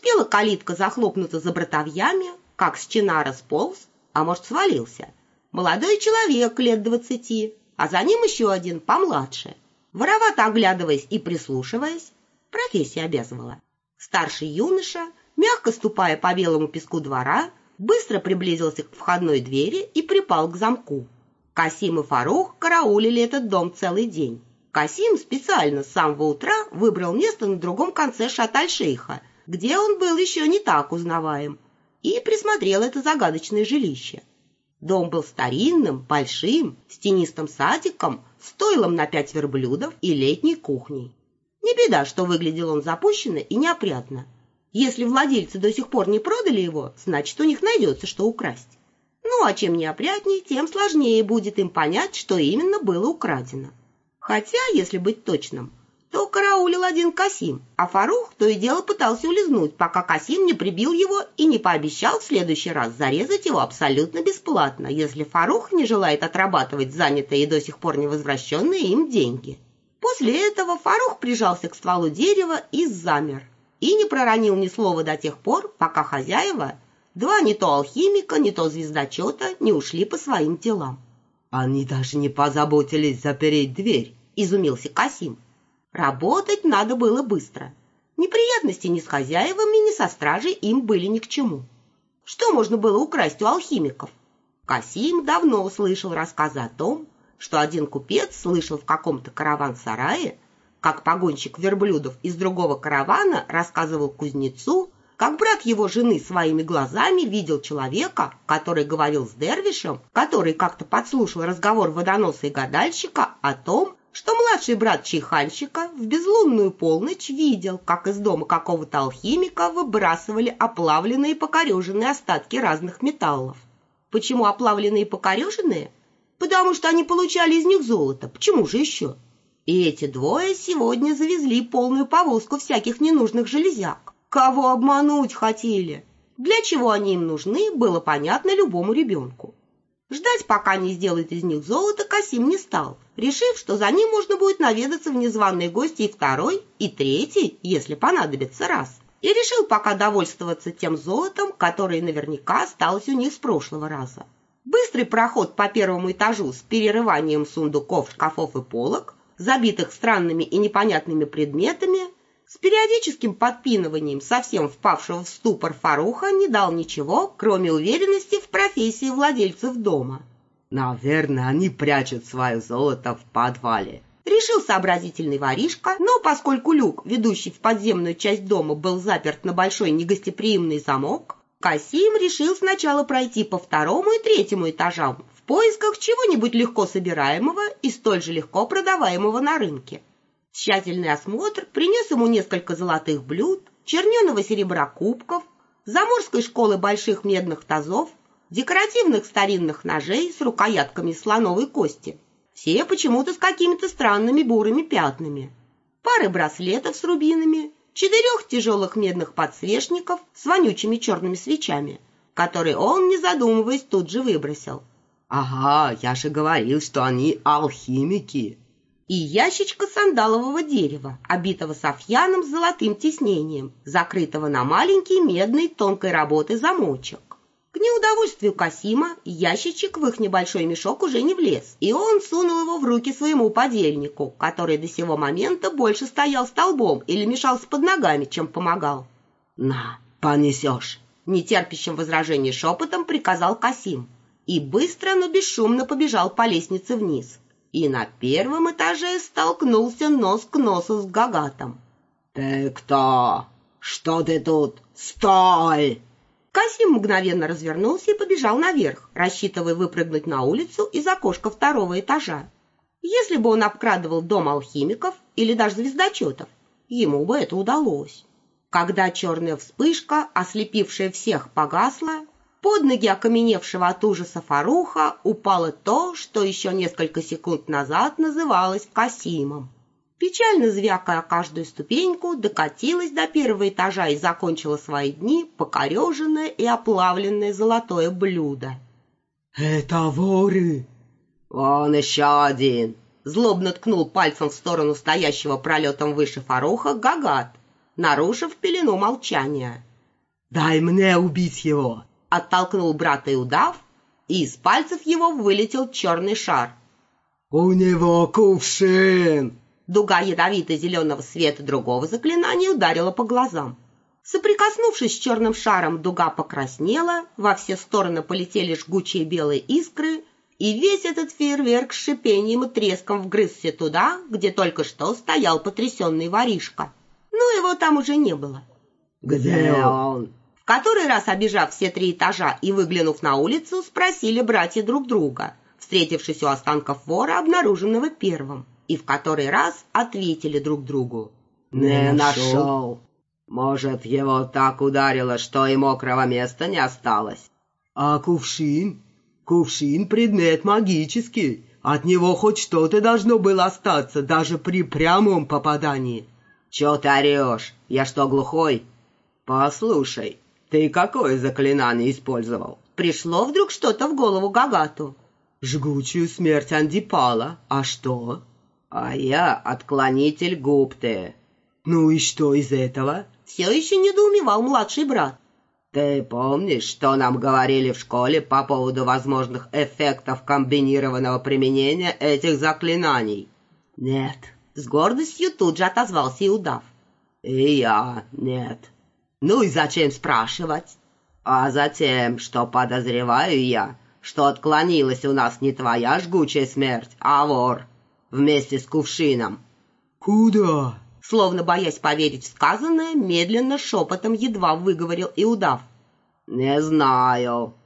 успела калитка захлопнуться за братовьями, как с чинара сполз, а может свалился, молодой человек лет 20, а за ним еще один помладше. Воровато оглядываясь и прислушиваясь, профессия обязывала. Старший юноша, мягко ступая по белому песку двора, быстро приблизился к входной двери и припал к замку. Касим и Фарух караулили этот дом целый день. Касим специально с самого утра выбрал место на другом конце Шат-аль-Шейха, где он был еще не так узнаваем, и присмотрел это загадочное жилище. Дом был старинным, большим, с тенистым садиком, стойлом на 5 верблюдов и летней кухней. Не беда, что выглядел он запущенно и неопрятно. Если владельцы до сих пор не продали его, значит, у них найдется, что украсть. Ну, а чем неопрятнее, тем сложнее будет им понять, что именно было украдено. Хотя, если быть точным, то караулил один Касим, а Фарух то и дело пытался улизнуть, пока Касим не прибил его и не пообещал в следующий раз зарезать его абсолютно бесплатно, если Фарух не желает отрабатывать занятые и до сих пор не возвращенные им деньги. После этого Фарух прижался к стволу дерева и замер, и не проронил ни слова до тех пор, пока хозяева, два не то алхимика, не то звездочета, не ушли по своим делам. «Они даже не позаботились запереть дверь», — изумился Касим. Работать надо было быстро. Неприятности ни с хозяевами, ни со стражей им были ни к чему. Что можно было украсть у алхимиков? Касим давно слышал рассказы о том, что один купец слышал в каком-то караван-сарае, как погонщик верблюдов из другого каравана рассказывал кузнецу, как брат его жены своими глазами видел человека, который говорил с дервишем, который как-то подслушал разговор водоноса и гадальщика о том, что младший брат чайханщика в безлунную полночь видел, как из дома какого-то алхимика выбрасывали оплавленные и покореженные остатки разных металлов. Почему оплавленные и покореженные? Потому что они получали из них золото. Почему же еще? И эти двое сегодня завезли полную повозку всяких ненужных железяк. Кого обмануть хотели? Для чего они им нужны, было понятно любому ребенку. Ждать, пока не сделают из них золото, Касим не стал, решив, что за ним можно будет наведаться в незваные гости и второй, и третий, если понадобится, раз. И решил пока довольствоваться тем золотом, которое наверняка осталось у них с прошлого раза. Быстрый проход по первому этажу с перерыванием сундуков, шкафов и полок, забитых странными и непонятными предметами, с периодическим подпиныванием совсем впавшего в ступор Фаруха не дал ничего, кроме уверенности в профессии владельцев дома. «Наверное, они прячут свое золото в подвале», — решил сообразительный воришка, но поскольку люк, ведущий в подземную часть дома, был заперт на большой негостеприимный замок, Касим решил сначала пройти по второму и третьему этажам в поисках чего-нибудь легко собираемого и столь же легко продаваемого на рынке. Тщательный осмотр принес ему несколько золотых блюд, черненого серебра кубков, заморской школы больших медных тазов, декоративных старинных ножей с рукоятками из слоновой кости, все почему-то с какими-то странными бурыми пятнами, пары браслетов с рубинами, 4 тяжелых медных подсвечников с вонючими черными свечами, которые он, не задумываясь, тут же выбросил. «Ага, я же говорил, что они алхимики», и ящичка сандалового дерева, обитого софьяном с золотым тиснением, закрытого на маленький медный тонкой работы замочек. К неудовольствию Касима ящичек в их небольшой мешок уже не влез, и он сунул его в руки своему подельнику, который до сего момента больше стоял столбом или мешался под ногами, чем помогал. «На, понесешь!» — нетерпящим возражений шепотом приказал Касим, и быстро, но бесшумно побежал по лестнице вниз. И на первом этаже столкнулся нос к носу с Гагатом. «Ты кто? Что ты тут? Стой!» Касим мгновенно развернулся и побежал наверх, рассчитывая выпрыгнуть на улицу из окошка второго этажа. Если бы он обкрадывал дом алхимиков или даже звездочетов, ему бы это удалось. Когда черная вспышка, ослепившая всех, погасла, под ноги окаменевшего от ужаса Фаруха упало то, что еще несколько секунд назад называлось Касимом. Печально звякая каждую ступеньку, докатилась до первого этажа и закончила свои дни покореженное и оплавленное золотое блюдо. «Это воры!» «Вон еще один!» Злобно ткнул пальцем в сторону стоящего пролетом выше Фаруха Гагат, нарушив пелену молчания. Дай мне убить его!» Оттолкнул брата Иудав, и из пальцев его вылетел черный шар. «У него кувшин!» Дуга ядовито-зеленого света другого заклинания ударила по глазам. Соприкоснувшись с черным шаром, дуга покраснела, во все стороны полетели жгучие белые искры, и весь этот фейерверк с шипением и треском вгрызся туда, где только что стоял потрясенный воришка. Но его там уже не было. «Где он?» В который раз, обежав все 3 этажа и выглянув на улицу, спросили братья друг друга, встретившись у останков вора, обнаруженного первым, и в который раз ответили друг другу: «Не нашел. Может, его так ударило, что и мокрого места не осталось. А кувшин? Кувшин — предмет магический. От него хоть что-то должно было остаться, даже при прямом попадании. Чё ты орешь? Я что, глухой? Послушай, ты какое заклинание использовал?» Пришло вдруг что-то в голову Гагату. «Жгучую смерть Андипала. А что?» «А я отклонитель Гупты». «Ну и что из этого?» Все еще недоумевал младший брат. «Ты помнишь, что нам говорили в школе по поводу возможных эффектов комбинированного применения этих заклинаний?» «Нет». С гордостью тут же отозвался Иудав. «И я нет». «Ну и зачем спрашивать?» «А затем, что подозреваю я, что отклонилась у нас не твоя жгучая смерть, а вор, вместе с кувшином». «Куда?» Словно боясь поверить в сказанное, медленно, шепотом едва выговорил Иудав. «Не знаю.